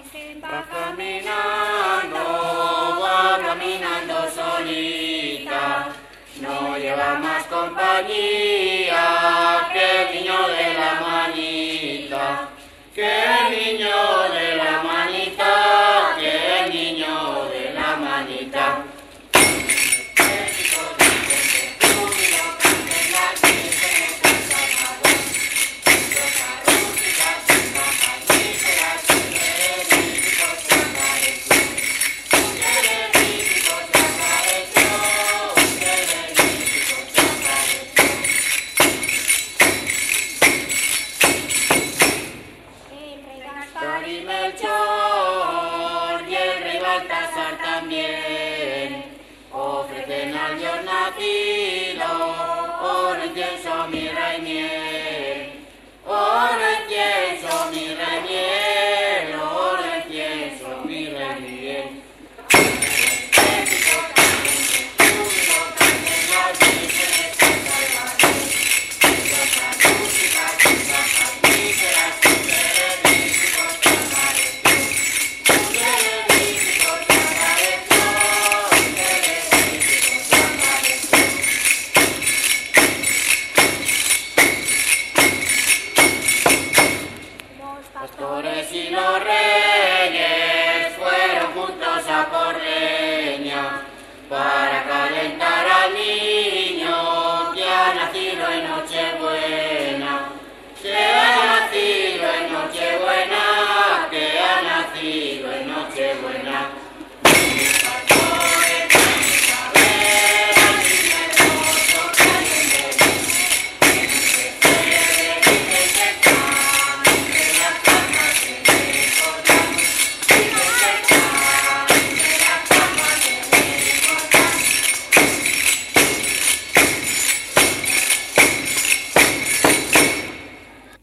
va caminando solita, no lleva más compañía que el niño de la manita, que el niño de la manita, que el niño de la manita. Y Melchor y el rey Baltasar también ofrecen al Dios nacido oro, incienso, mirra y miel. Oro, incienso, mirra y miel. Oro, incienso, mirra y miel. Pastores y los reyes fueron juntos a por leña.